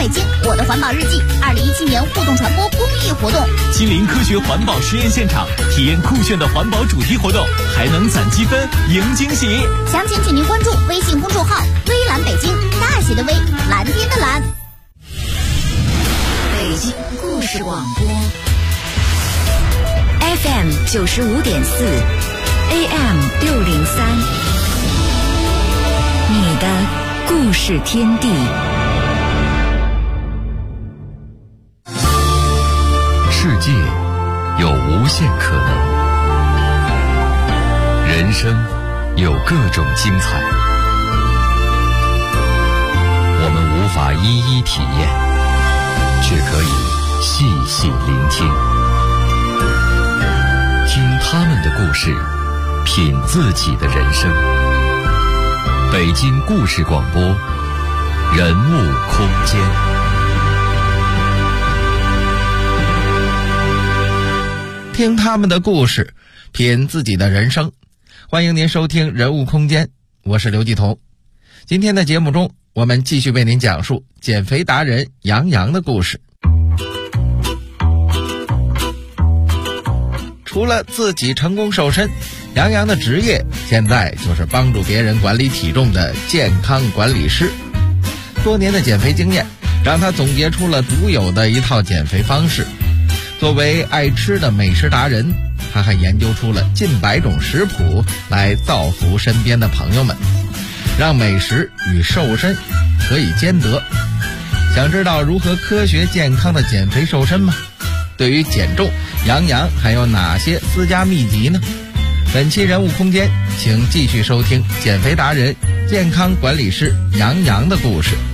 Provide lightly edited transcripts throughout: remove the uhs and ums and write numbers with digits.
北京，我的环保日记2017年互动传播公益活动， 亲临科学环保实验现场，体验酷炫的环保主题活动，还能攒积分赢惊喜。 详情请您关注微信公众号“微蓝北京”，大写的微，蓝天的蓝。 北京故事广播 FM 95.4 AM 603，你的故事天地。 世界有无限可能，人生有各种精彩，我们无法一一体验，却可以细细聆听，听他们的故事，品自己的人生。北京故事广播，人物空间。 听他们的故事，品自己的人生。欢迎您收听人物空间，我是刘继彤。今天的节目中，我们继续为您讲述减肥达人杨洋的故事。除了自己成功瘦身，杨洋的职业现在就是帮助别人管理体重的健康管理师。多年的减肥经验让他总结出了独有的一套减肥方式。作为爱吃的美食达人，他还研究出了近100种食谱来造福身边的朋友们，让美食与瘦身可以兼得。想知道如何科学健康的减肥瘦身吗？对于减重，杨洋还有哪些私家秘籍呢？本期人物空间，请继续收听减肥达人、健康管理师杨洋的故事。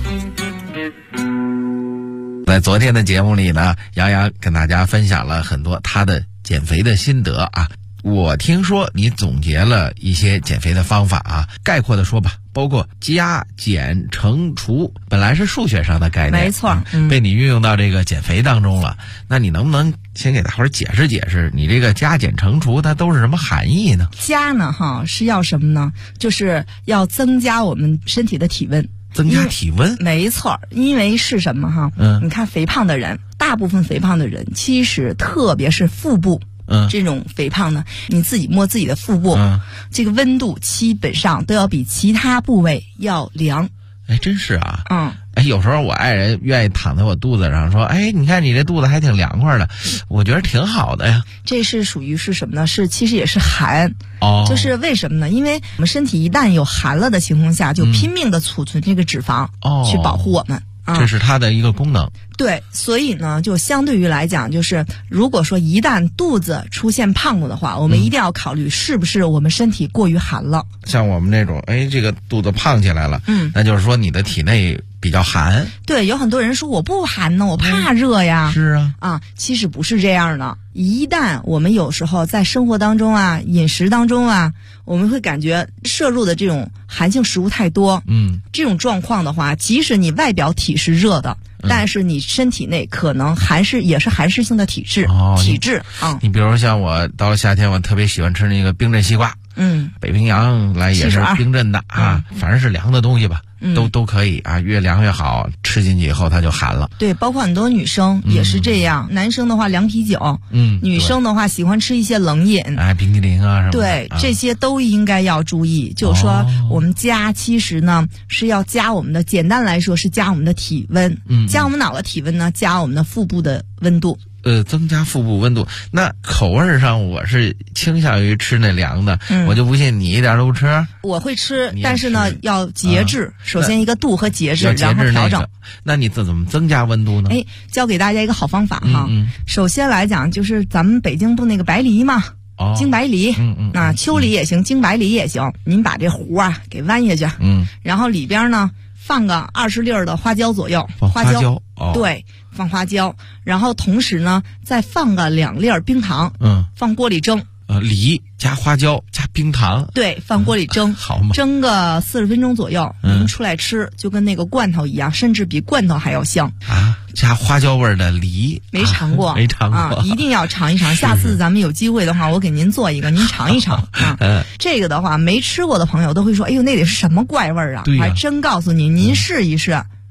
在昨天的节目里呢，杨洋跟大家分享了很多他的减肥的心得啊。我听说你总结了一些减肥的方法啊，概括的说吧，包括加减乘除，本来是数学上的概念， 没错， 被你运用到这个减肥当中了。那你能不能先给大伙儿解释解释，你这个加减乘除它都是什么含义呢？ 加呢是要什么呢？就是要增加我们身体的体温。 增加体温？ 没错，因为是什么你看肥胖的人，大部分肥胖的人其实特别是腹部这种肥胖呢，你自己摸自己的腹部，这个温度基本上都要比其他部位要凉。 哎，真是啊。有时候我爱人愿意躺在我肚子上说，哎，你看你这肚子还挺凉快的，我觉得挺好的呀。 这是属于是什么呢？其实也是寒。就是为什么呢？因为我们身体一旦有寒了的情况下，就拼命的储存这个脂肪，去保护我们。 这是它的一个功能。 对，所以呢，就相对于来讲，就是如果说一旦肚子出现胖了的话，我们一定要考虑是不是我们身体过于寒了。 像我们这种，这个肚子胖起来了，那就是说你的体内比较寒。 对，有很多人说我不寒呢，我怕热呀。 是啊。 其实不是这样的。一旦我们有时候在生活当中啊，饮食当中啊，我们会感觉摄入的这种寒性食物太多，这种状况的话，即使你外表体是热的，但是你身体内可能也是寒湿性的体质。 你比如像我到了夏天，我特别喜欢吃那个冰镇西瓜。北冰洋来也是冰镇的反正是凉的东西吧，都可以啊，越凉越好，吃进去以后它就寒了。 对，包括很多女生也是这样，男生的话凉啤酒，女生的话喜欢吃一些冷饮， 冰淇淋啊什么的。 对，这些都应该要注意。就是说我们加，其实呢是要加我们的，简单来说是加我们的体温，加我们哪个体温呢？加我们的腹部的温度。 增加腹部温度。那口味上我是倾向于吃那凉的，我就不信你一点都不吃。 我会吃，但是呢要节制。首先一个度和节制，然后调整。 那你怎么增加温度呢？ 教给大家一个好方法首先来讲，就是咱们北京不那个白梨嘛，京白梨，那秋梨也行，京白梨也行。您把这核给弯下去，然后里边呢放个20粒的花椒左右。 花椒， 对，放花椒，然后同时呢再放个2粒冰糖，放锅里蒸。 梨加花椒加冰糖， 对，放锅里蒸， 好吗？ 蒸个40分钟左右，您出来吃就跟那个罐头一样，甚至比罐头还要香啊！加花椒味的梨， 没尝过， 没尝过， 一定要尝一尝。下次咱们有机会的话，我给您做一个，您尝一尝这个的话，没吃过的朋友都会说，哎呦，那得是什么怪味啊？我还真告诉您，您试一试。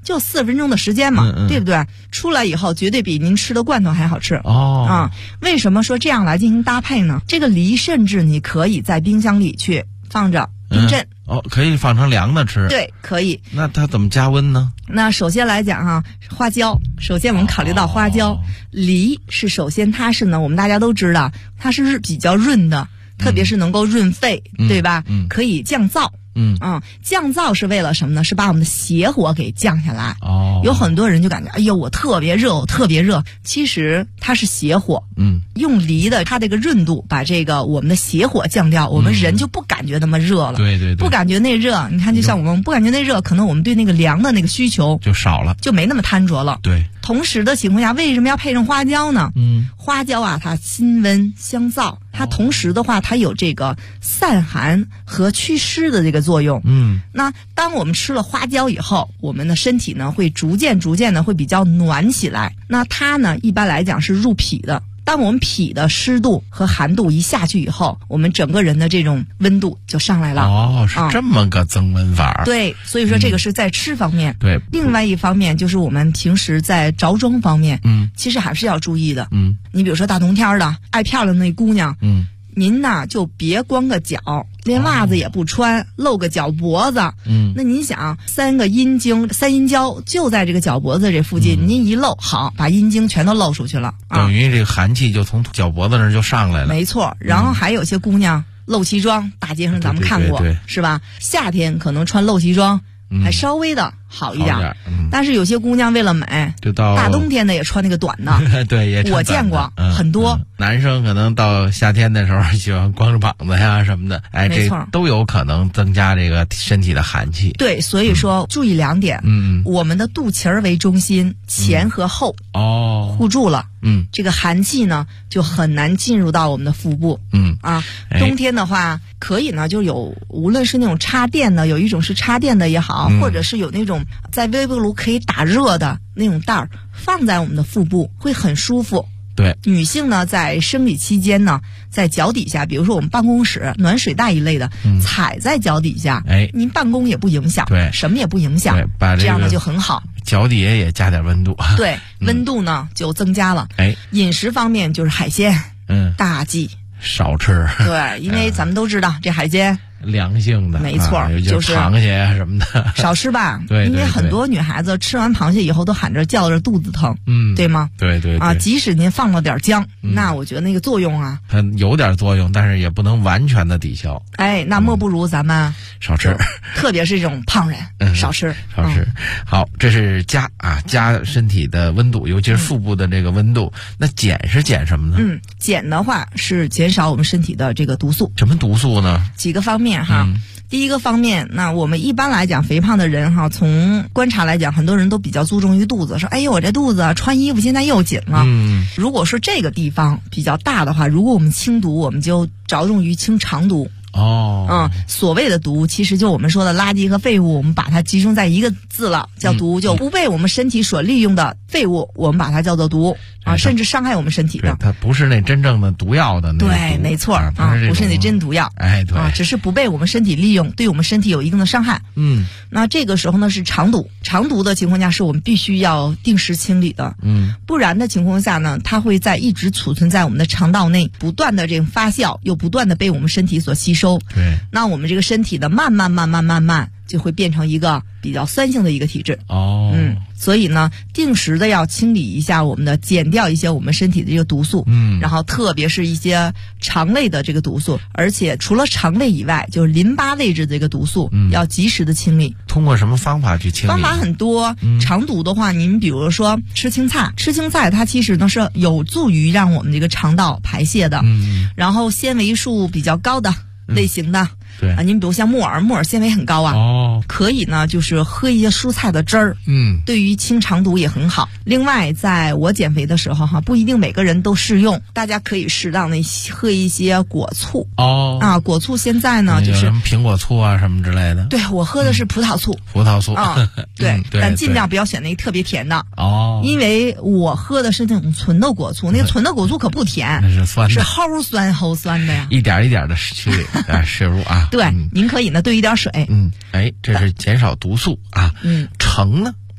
就40分钟的时间嘛，对不对？出来以后绝对比您吃的罐头还好吃为什么说这样来进行搭配呢？这个梨甚至你可以在冰箱里去放着冰镇可以放成凉的吃。 对，可以。 那它怎么加温呢？ 那首先来讲花椒，首先我们考虑到花椒，梨是首先它是呢，我们大家都知道它是比较润的，特别是能够润肺，对吧？可以降燥。降燥是为了什么呢？是把我们的邪火给降下来。有很多人就感觉哎呦我特别热，我特别热，其实它是邪火。用梨的它这个润度把这个我们的邪火降掉，我们人就不感觉那么热了。对对对，不感觉那热，你看就像我们不感觉那热，可能我们对那个凉的那个需求就少了， 就没那么贪着了。 对。 同时的情况下，为什么要配上花椒呢？花椒它辛温香燥，它同时的话它有这个散寒和祛湿的这个作用。那当我们吃了花椒以后，我们的身体呢会逐渐的会比较暖起来。那它呢一般来讲是入脾的。当我们脾的湿度和寒度一下去以后，我们整个人的这种温度就上来了。 是这么个增温法。 对，所以说这个是在吃方面。 对， 另外一方面就是我们平时在着装方面，其实还是要注意的。你比如说大冬天的爱漂亮那姑娘，您呢就别光个脚，连袜子也不穿，露个脚脖子。那您想3阴交就在这个脚脖子这附近，您一露，好，把阴茎全都露出去了， 等于这个寒气就从脚脖子那儿就上来了。 没错。然后还有些姑娘露脐装，大街上咱们看过，是吧？夏天可能穿露脐装还稍微的好一点，但是有些姑娘为了美，就到大冬天的也穿那个短的。对，也我见过很多。 男生可能到夏天的时候喜欢光着膀子呀什么的，这都有可能增加这个身体的寒气。 对，所以说注意2点。我们的肚脐儿为中心，前和后护住了。这个寒气呢就很难进入到我们的腹部。冬天的话可以呢，就有无论是那种插电的，有一种是插电的也好，或者是有那种在微波炉可以打热的那种袋儿，放在我们的腹部会很舒服。 对， 女性呢在生理期间呢，在脚底下，比如说我们办公室暖水袋一类的，踩在脚底下，您办公也不影响，对，什么也不影响，这样呢就很好。 脚底下也加点温度， 对，温度呢就增加了。饮食方面就是海鲜，大忌少吃。 对，因为咱们都知道这海鲜凉性的， 没错， 就是螃蟹啊什么的， 少吃吧。 对， 因为很多女孩子吃完螃蟹以后都喊着叫着肚子疼，对吗？ 对对即使您放了点姜，那我觉得那个作用它有点作用，但是也不能完全的抵消。 那莫不如咱们少吃， 特别是这种胖人，少吃。 好，这是加身体的温度，尤其是腹部的这个温度。那减是减什么呢？ 减的话是减少我们身体的这个毒素。 什么毒素呢？ 几个方面。第一个方面，那我们一般来讲肥胖的人从观察来讲，很多人都比较注重于肚子，说哎呦我这肚子穿衣服现在又紧了。如果说这个地方比较大的话，如果我们清毒，我们就着重于清肠毒。所谓的毒其实就我们说的垃圾和废物，我们把它集中在一个字了，叫毒。就不被我们身体所利用的废物，我们把它叫做毒甚至伤害我们身体的。 它不是那真正的毒药的那个毒。 对，没错不是那真毒药。 对只是不被我们身体利用，对我们身体有一定的伤害。那这个时候呢是肠毒。肠毒的情况下是我们必须要定时清理的。不然的情况下呢，它会一直储存在我们的肠道内，不断的这种发酵，又不断的被我们身体所吸收。 对， 那我们这个身体的慢慢就会变成一个比较酸性的一个体质。所以呢，定时的要清理一下减掉一些我们身体的这个毒素。然后特别是一些肠胃的这个毒素，而且除了肠胃以外，就是淋巴位置的这个毒素，要及时的清理。 通过什么方法去清理？ 方法很多。肠毒的话，您比如说吃青菜它其实呢是有助于让我们这个肠道排泄的。然后纤维素比较高的类型的。 对您比如像木耳纤维很高可以呢就是喝一些蔬菜的汁儿，对于清肠毒也很好。另外在我减肥的时候不一定每个人都适用，大家可以适当的喝一些果醋。果醋现在呢就是什么苹果醋啊什么之类的。 对，我喝的是葡萄醋。对，但尽量不要选那个特别甜的。因为我喝的是那种纯的果醋，那个纯的果醋可不甜， 那是酸的， 是齁酸的呀， 一点一点的摄入对，您可以呢兑一点水。 这是减少毒素橙呢？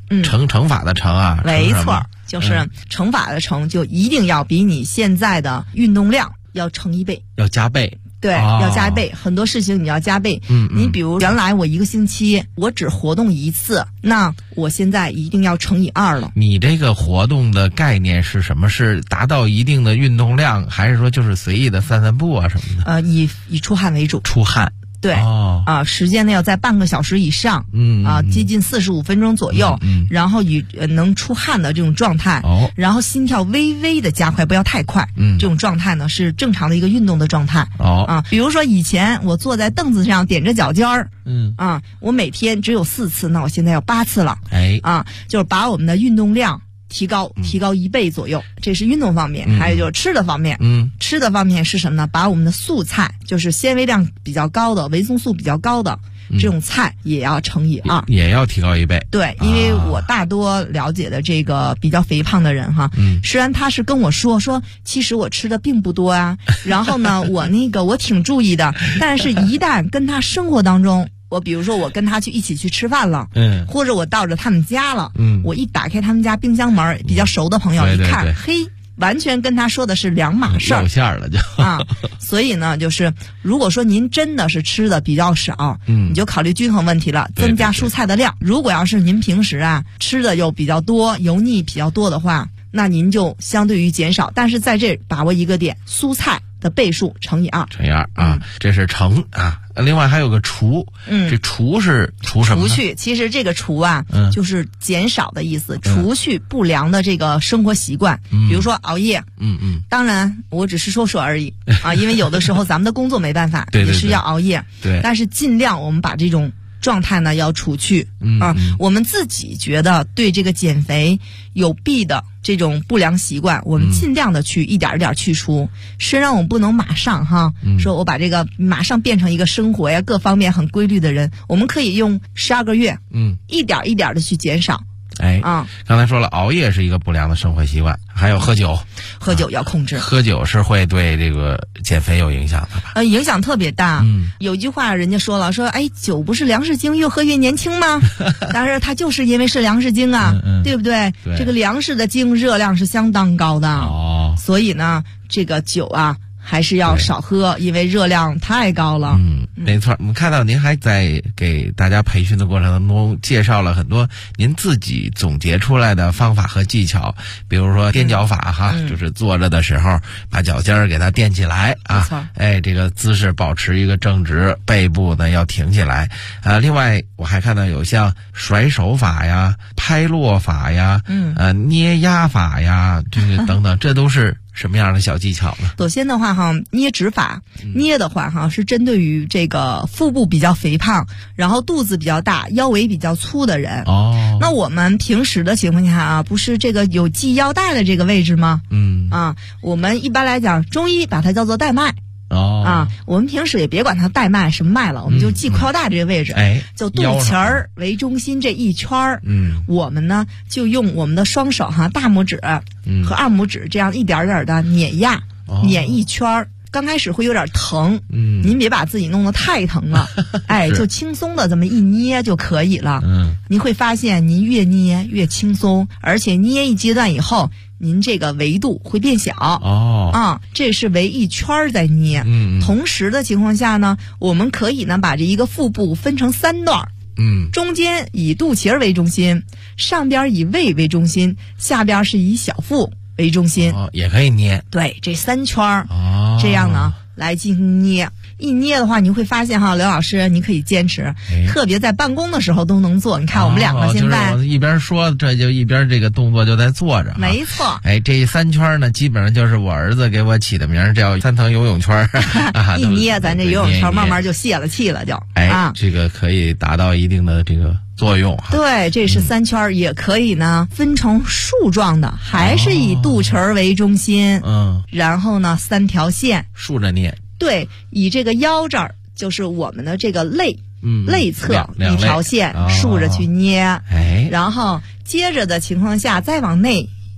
乘法的乘啊， 没错，就是乘法的乘，就一定要比你现在的运动量要乘1倍， 要加倍。 对，要加倍，很多事情你要加倍。你比如原来我1个星期我只活动1次，那我现在一定要乘以2了。 你这个活动的概念是什么？是达到一定的运动量，还是说就是随意的散散步啊什么的？ 以出汗为主。 出汗。 对，时间呢要在半个小时以上，接近45分钟左右，然后能出汗的这种状态，然后心跳微微的加快，不要太快，这种状态呢是正常的一个运动的状态。比如说以前我坐在凳子上踮着脚尖儿，我每天只有4次，那我现在要8次了，就是把我们的运动量提高1倍左右，这是运动方面。还有就是吃的方面，吃的方面是什么呢？把我们的素菜，就是纤维量比较高的、维生素比较高的这种菜也要乘以2， 也要提高1倍。 对，因为我大多了解的这个比较肥胖的人哈，虽然他是跟我说其实我吃的并不多啊，然后呢我挺注意的，但是一旦跟他生活当中。我比如说我跟他一起去吃饭了，或者我到着他们家了，我一打开他们家冰箱门，比较熟的朋友一看，嘿，完全跟他说的是两码事儿， 露馅了就所以呢，就是如果说您真的是吃的比较少，你就考虑均衡问题了，增加蔬菜的量。如果要是您平时吃的又比较多，油腻比较多的话，那您就相对于减少。但是在这把握一个点，蔬菜的倍数乘以2， 这是乘啊。另外还有个除，这除是除什么呢？ 除去，其实这个除就是减少的意思，除去不良的这个生活习惯，比如说熬夜，当然我只是说而已因为有的时候咱们的工作没办法，也是要熬夜， 对， 但是尽量我们把这种状态呢要除去我们自己觉得对这个减肥有弊的这种不良习惯，我们尽量的去一点一点去除。虽然我们不能马上说我把这个马上变成一个生活呀各方面很规律的人，我们可以用12个月，一点一点的去减少。 刚才说了，熬夜是一个不良的生活习惯，还有喝酒要控制。 喝酒是会对这个减肥有影响的吧？ 影响特别大。有句话人家说了，酒不是粮食精，越喝越年轻吗？当然它就是因为是粮食精对不对？这个粮食的精热量是相当高的所以呢这个酒还是要少喝，因为热量太高了。没错。我们看到您还在给大家培训的过程当中介绍了很多您自己总结出来的方法和技巧，比如说踮脚法就是坐着的时候把脚尖给它垫起来这个姿势保持一个正直，背部呢要挺起来另外我还看到有像甩手法呀、拍落法呀、捏压法呀，这个等等，这都是什么样的小技巧呢？ 首先的话捏指法，捏的话是针对于这个腹部比较肥胖，然后肚子比较大，腰围比较粗的人。那我们平时的情况下不是这个有系腰带的这个位置吗？我们一般来讲中医把它叫做带脉。我们平时也别管它带脉什么脉了，我们就系裤腰带这个位置，就肚脐儿为中心这一圈儿。我们呢就用我们的双手大拇指和二拇指这样一点点的碾压，碾一圈儿。刚开始会有点疼，您别把自己弄得太疼了，就轻松的这么一捏就可以了。您会发现您越捏越轻松，而且捏一阶段以后，您这个维度会变小。这是围一圈在捏。同时的情况下呢，我们可以呢把这一个腹部分成3段。中间以肚脐儿为中心，上边以胃为中心，下边是以小腹为中心。 也可以捏。 对，这3圈这样呢来进行捏。一捏的话你会发现刘老师你可以坚持，特别在办公的时候都能做。你看我们两个现在就是我一边说这就一边这个动作就在做着。 没错。 这3圈呢基本上就是我儿子给我起的名叫3层游泳圈一捏咱这游泳圈慢慢就泄了气了就。 这个可以达到一定的这个作用。 对，这是3圈也可以呢分成竖状的，还是以肚脐为中心。然后呢3条线竖着捏。 对，以这个腰这儿就是我们的这个肋侧一条线竖着去捏。然后接着的情况下再往内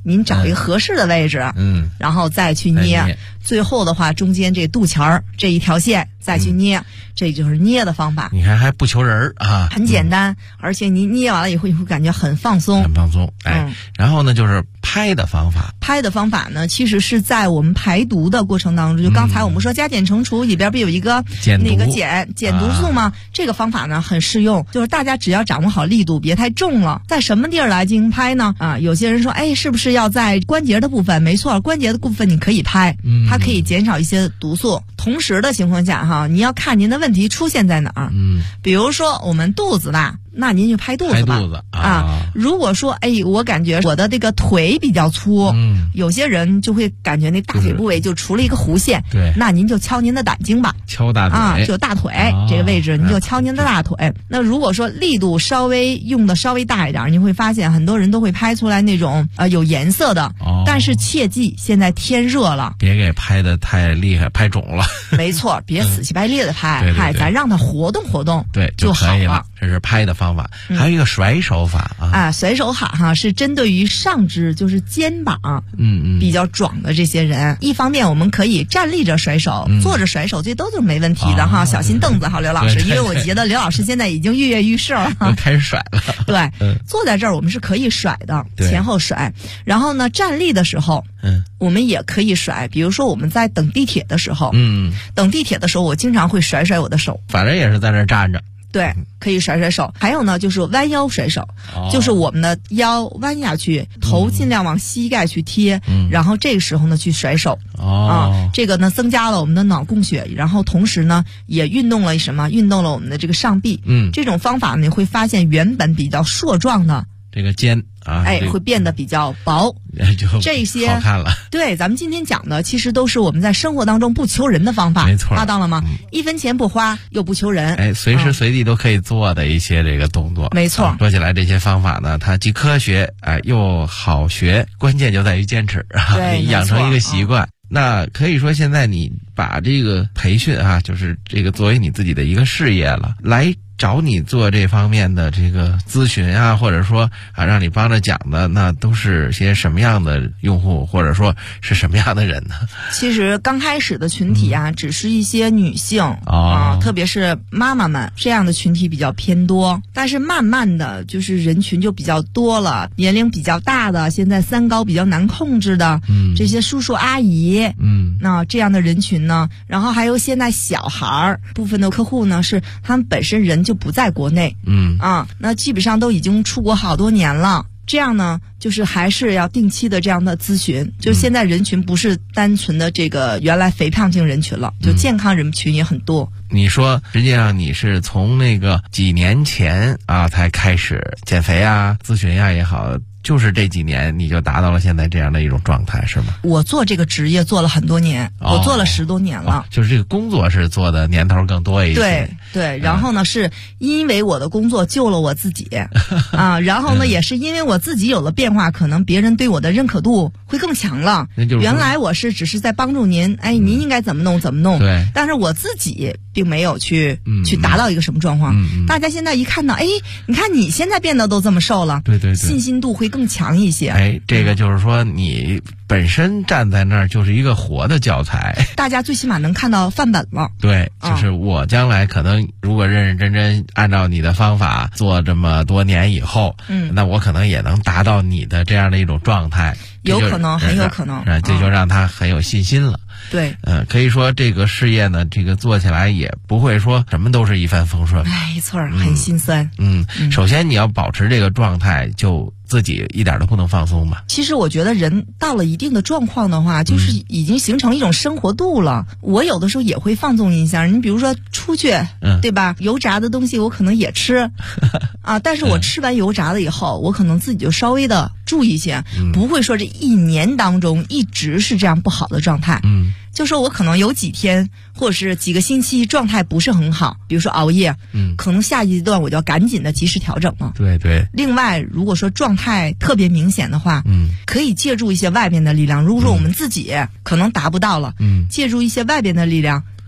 您找一个合适的位置，然后再去捏，最后的话中间这肚脐儿这一条线再去捏，这就是捏的方法。 你看还不求人啊， 很简单，而且你捏完了以后，你会感觉很放松， 很放松。然后呢，就是拍的方法。 拍的方法呢，其实是在我们排毒的过程当中，就刚才我们说加减乘除里边不有一个那个减毒素吗？这个方法呢很适用，就是大家只要掌握好力度，别太重了。在什么地儿来进行拍呢？有些人说，是不是要在关节的部分？没错，关节的部分你可以拍，它可以减少一些毒素。同时的情况下哈，你要看您的问题出现在哪儿。比如说我们肚子大，那您就拍肚子吧。 拍肚子如果说我感觉我的这个腿比较粗，有些人就会感觉那大腿部位就除了一个弧线， 对， 那您就敲您的胆经吧， 敲大腿就大腿这个位置，您就敲您的大腿。那如果说力度稍微用的稍微大一点，你会发现很多人都会拍出来那种有颜色的，但是切记现在天热了， 别给拍的太厉害，拍肿了。 没错，别死乞白咧的拍，咱让它活动活动， 对就可以了。这是拍的方法，还有一个甩手法甩手法哈，是针对于上肢，就是肩膀，比较壮的这些人。一方面我们可以站立着甩手，坐着甩手，这都是没问题的哈。小心凳子哈，刘老师，因为我觉得刘老师现在已经跃跃欲试了， 开始甩了。 对，坐在这儿我们是可以甩的，前后甩。然后呢，站立的时候，我们也可以甩。比如说我们在等地铁的时候，等地铁的时候，我经常会甩甩我的手， 反正也是在那儿站着。 对，可以甩甩手。还有呢，就是弯腰甩手，就是我们的腰弯下去，头尽量往膝盖去贴，然后这个时候呢去甩手。这个呢增加了我们的脑供血，然后同时呢也运动了什么？运动了我们的这个上臂。这种方法呢，你会发现原本比较硕壮的这个肩会变得比较薄，这些好看了。 对，咱们今天讲的其实都是我们在生活当中不求人的方法， 没错， 到了吗？1分钱不花，又不求人， 随时随地都可以做的一些这个动作， 没错。 说起来这些方法呢，它既科学又好学，关键就在于坚持，养成一个习惯。那可以说现在你把这个培训就是这个作为你自己的一个事业了，来找你做这方面的这个咨询或者说让你帮着讲的，那都是些什么样的用户，或者说是什么样的人呢？ 其实刚开始的群体只是一些女性特别是妈妈们，这样的群体比较偏多。但是慢慢的就是人群就比较多了，年龄比较大的，现在三高比较难控制的，这些叔叔阿姨，那这样的人群呢，然后还有现在小孩部分的客户呢，是他们本身人就不在国内，那基本上都已经出国好多年了。这样呢，就是还是要定期的这样的咨询。就现在人群不是单纯的这个原来肥胖型人群了，就健康人群也很多。 你说实际上你是从那个几年前才开始减肥咨询也好，就是这几年你就达到了现在这样的一种状态，是吗？ 我做这个职业做了很多年，我做了10多年了。 就是这个工作是做的年头更多一些。 对，然后呢，是因为我的工作救了我自己然后呢，也是因为我自己有了变化，可能别人对我的认可度会更强了。原来我是只是在帮助您，您应该怎么弄怎么弄。 对， 但是我自己并没有去达到一个什么状况。大家现在一看到，你看你现在变得都这么瘦了， 对， 信心度会更强一些。 这个就是说你本身站在那儿就是一个活的教材， 大家最起码能看到范本了。 对，就是我将来可能如果认认真真按照你的方法做这么多年以后，那我可能也能达到你的这样的一种状态， 有可能，很有可能， 这就让他很有信心了。 对， 可以说这个事业呢，这个做起来也不会说什么都是一帆风顺。 没错，很心酸。 首先你要保持这个状态，就自己一点都不能放松吧。 其实我觉得人到了一定的状况的话，就是已经形成一种生活度了。我有的时候也会放纵一下，你比如说出去，对吧？油炸的东西我可能也吃但是我吃完油炸了以后，我可能自己就稍微的注意一些，不会说这1年当中一直是这样不好的状态。就说我可能有几天或者是几个星期状态不是很好，比如说熬夜，可能下一阶段我就要赶紧的及时调整了。 对。 另外，如果说状态特别明显的话，可以借助一些外边的力量。如果说我们自己可能达不到了，借助一些外边的力量，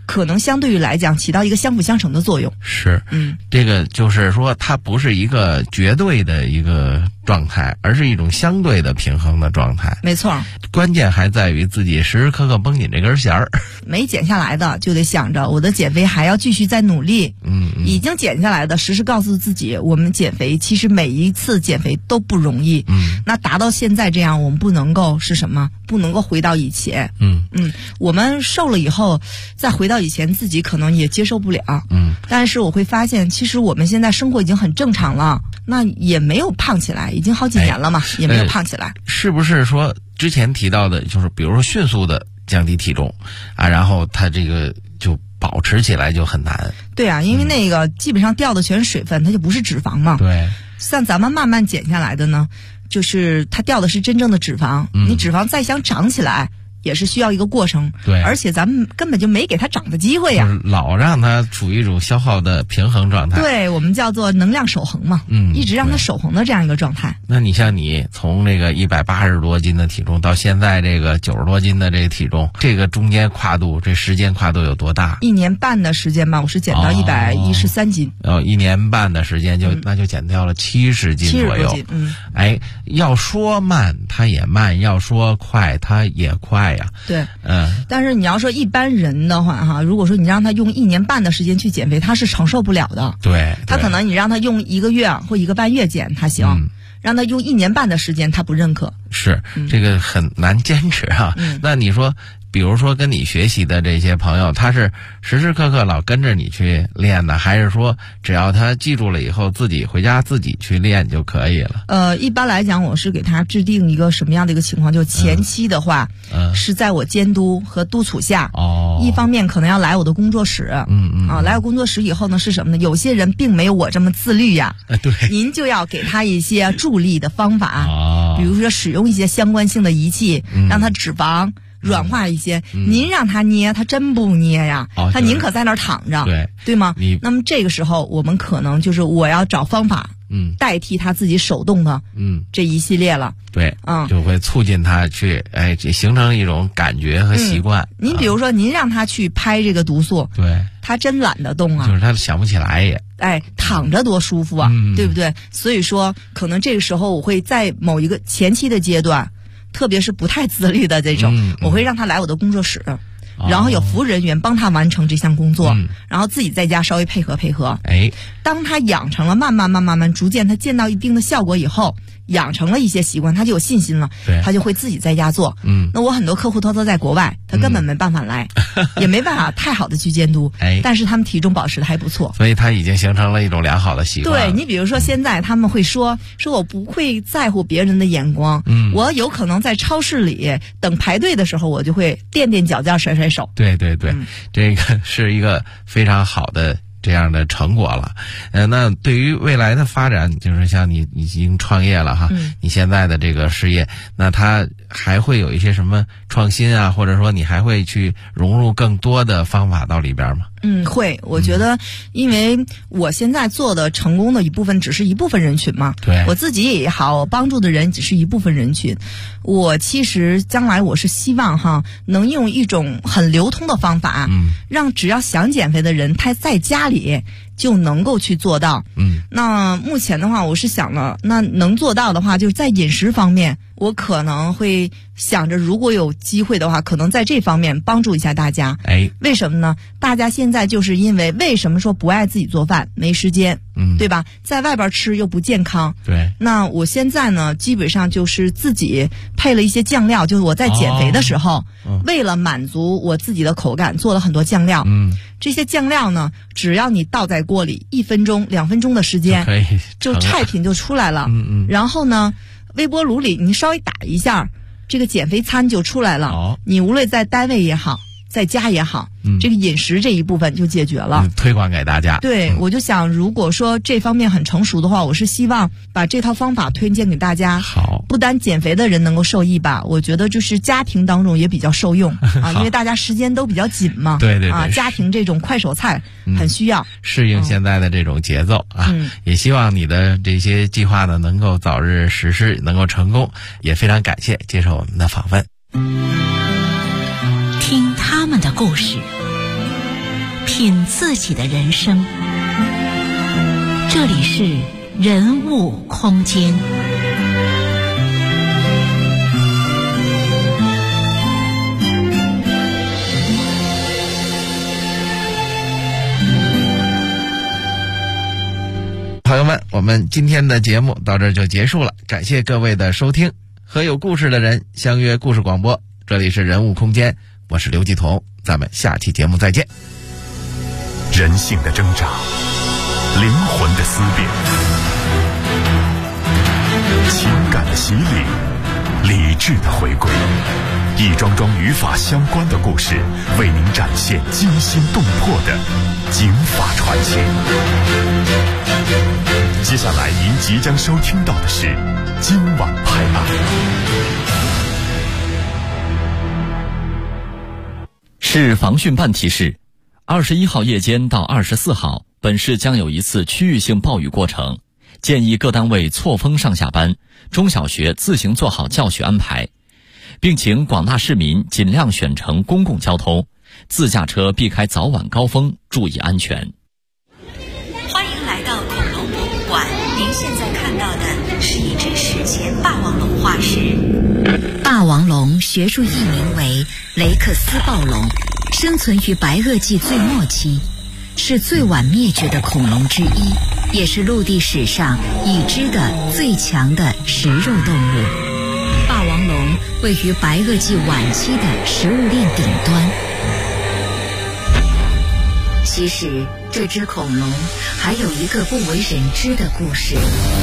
可能相对于来讲起到一个相辅相成的作用。 是，这个就是说它不是一个绝对的一个状态，而是一种相对的平衡的状态。 没错， 关键还在于自己时时刻刻绷紧这根弦儿。 没减下来的就得想着我的减肥还要继续再努力。已经减下来的时时告诉自己，我们减肥其实每一次减肥都不容易。那达到现在这样，我们不能够是什么？不能够回到以前。我们瘦了以后再回到以前，自己可能也接受不了。但是我会发现，其实我们现在生活已经很正常了，那也没有胖起来，已经好几年了嘛，也没有胖起来。 是不是说之前提到的，就是比如说迅速的降低体重啊，然后它这个就保持起来就很难？ 对啊，因为那个基本上掉的全是水分，它就不是脂肪嘛。 对， 像咱们慢慢减下来的呢，就是它掉的是真正的脂肪。你脂肪再想长起来，也是需要一个过程。 对， 而且咱们根本就没给它长的机会呀， 老让它处于一种消耗的平衡状态。 对，我们叫做能量守恒嘛。一直让它守恒的这样一个状态。 那你像你从这个180多斤的体重到现在这个90多斤的这个体重，这个中间跨度，这时间跨度有多大 ？1年半的时间吧，我是减到113斤。 1年半的时间那就减掉了70斤左右。 70多斤。 要说慢它也慢，要说快它也快呀。 对，但是你要说一般人的话哈，如果说你让他用1年半的时间去减肥，他是承受不了的。 对， 他可能你让他用1个月或1个半月减他行，让他用1年半的时间他不认可。 是，这个很难坚持啊。那你说，比如说跟你学习的这些朋友，他是时时刻刻老跟着你去练呢，还是说只要他记住了以后自己回家自己去练就可以了？ 一般来讲，我是给他制定一个什么样的一个情况，就前期的话，是在我监督和督促下。一方面可能要来我的工作室。来我工作室以后呢，是什么呢？有些人并没有我这么自律呀。 对， 您就要给他一些助力的方法。比如说使用一些相关性的仪器，让他脂肪软化一些。您让他捏，他真不捏呀，他宁可在那儿躺着。对吗？那么这个时候我们可能就是我要找方法代替他自己手动的这一系列了。 对，就会促进他去形成一种感觉和习惯。 您比如说您让他去拍这个毒素， 对， 他真懒得动啊， 就是他想不起来也。 躺着多舒服啊，对不对？所以说可能这个时候我会在某一个前期的阶段，特别是不太自律的这种，我会让他来我的工作室，然后有服务人员帮他完成这项工作，然后自己在家稍微配合。当他养成了慢慢逐渐他见到一定的效果以后，养成了一些习惯，他就有信心了，他就会自己在家做。那我很多客户他都在国外，他根本没办法来，也没办法太好的去监督，但是他们体重保持的还不错， 所以他已经形成了一种良好的习惯。 对，你比如说现在他们会说我不会在乎别人的眼光，我有可能在超市里等排队的时候，我就会垫脚尖甩手。 对，这个是一个非常好的这样的成果了。那对于未来的发展，就是像你已经创业了哈，你现在的这个事业，那它还会有一些什么创新啊，或者说你还会去融入更多的方法到里边吗？ 会。我觉得因为我现在做的成功的一部分只是一部分人群嘛， 对， 我自己也好，我帮助的人只是一部分人群。我其实将来我是希望能用一种很流通的方法，让只要想减肥的人他在家里就能够去做到。那目前的话我是想了，那能做到的话就是在饮食方面，我可能会想着如果有机会的话，可能在这方面帮助一下大家。为什么呢？大家现在就是因为为什么说不爱自己做饭，没时间，对吧？在外边吃又不健康。 对。 那我现在呢，基本上就是自己配了一些酱料，就是我在减肥的时候，为了满足我自己的口感，做了很多酱料。这些酱料呢，只要你倒在锅里1分钟、2分钟的时间，就菜品就出来了。然后呢，微波炉里你稍微打一下，这个减肥餐就出来了。你无论在单位也好，在家也好，这个饮食这一部分就解决了。 推广给大家。 对，我就想如果说这方面很成熟的话，我是希望把这套方法推荐给大家。 好， 不单减肥的人能够受益吧，我觉得就是家庭当中也比较受用因为大家时间都比较紧嘛。 对， 家庭这种快手菜很需要适应现在的这种节奏也希望你的这些计划呢能够早日实施，能够成功。也非常感谢接受我们的访问。 听他们的故事， 品自己的人生。这里是人物空间。 朋友们，我们今天的节目到这儿就结束了，感谢各位的收听，和有故事的人相约故事广播，这里是人物空间，我是刘继彤，咱们下期节目再见。 人性的挣扎，灵魂的思辨，情感的洗礼，理智的回归，一桩桩与法相关的故事，为您展现惊心动魄的警法传奇。接下来您即将收听到的是今晚拍案。 市防汛办提示，21号夜间到24号，本市将有一次区域性暴雨过程，建议各单位错峰上下班，中小学自行做好教学安排，并请广大市民尽量选乘公共交通，自驾车避开早晚高峰，注意安全。 欢迎来到恐龙博物馆，您现在看到的是一只史前霸王龙化石。 霸王龙学术译名为雷克斯暴龙，生存于白垩纪最末期，是最晚灭绝的恐龙之一，也是陆地史上已知的最强的食肉动物。霸王龙位于白垩纪晚期的食物链顶端。其实这只恐龙还有一个不为人知的故事。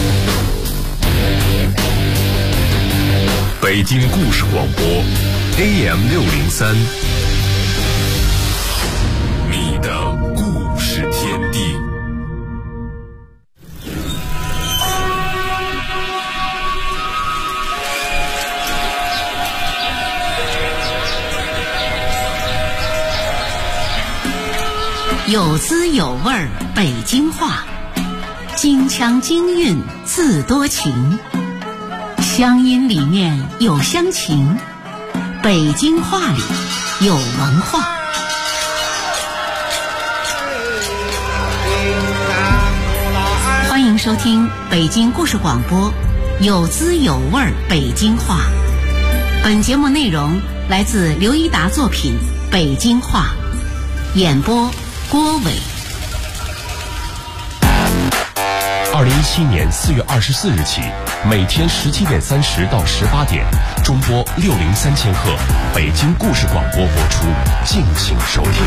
北京故事广播 AM603， 你的故事天地。 有滋有味儿北京话，京腔京韵自多情，乡音里面有乡情，北京话里有文化。欢迎收听北京故事广播有滋有味儿北京话。本节目内容来自刘一达作品《北京话》，演播郭伟。 2017年4月24日起，每天17点30到18点，中波603千赫，北京故事广播播出，敬请收听。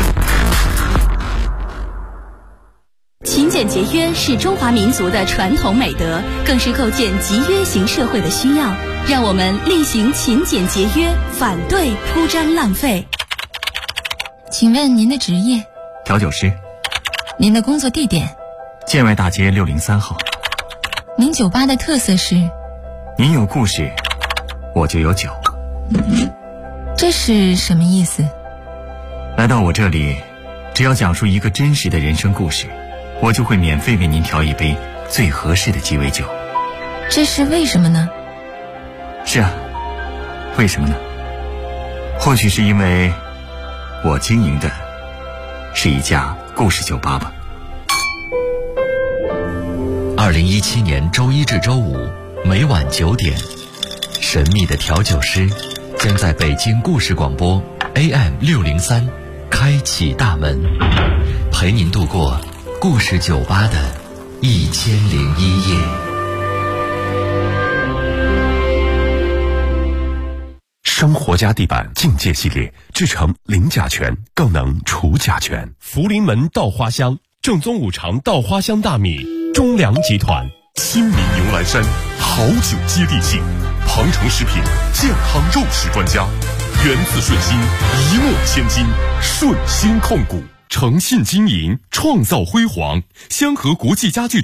勤俭节约是中华民族的传统美德，更是构建集约型社会的需要。让我们厉行勤俭节约，反对铺张浪费。 请问您的职业？ 调酒师。 您的工作地点？ 建外大街603号。 您酒吧的特色是？ 您有故事，我就有酒。 这是什么意思？ 来到我这里，只要讲述一个真实的人生故事，我就会免费为您调一杯最合适的鸡尾酒。 这是为什么呢？ 是啊，为什么呢？或许是因为我经营的是一家故事酒吧吧。 2017年周一至周五每晚9点，神秘的调酒师将在北京故事广播 AM603开启大门，陪您度过故事酒吧的1001夜。 生活家地板境界系列制成零甲醛，更能除甲醛。福临门稻花香，正宗五常稻花香大米，中粮集团。亲民牛栏山，好酒接地气。鹏城食品健康肉食专家，源自顺心，一诺千金，顺心控股，诚信经营，创造辉煌。香河国际家具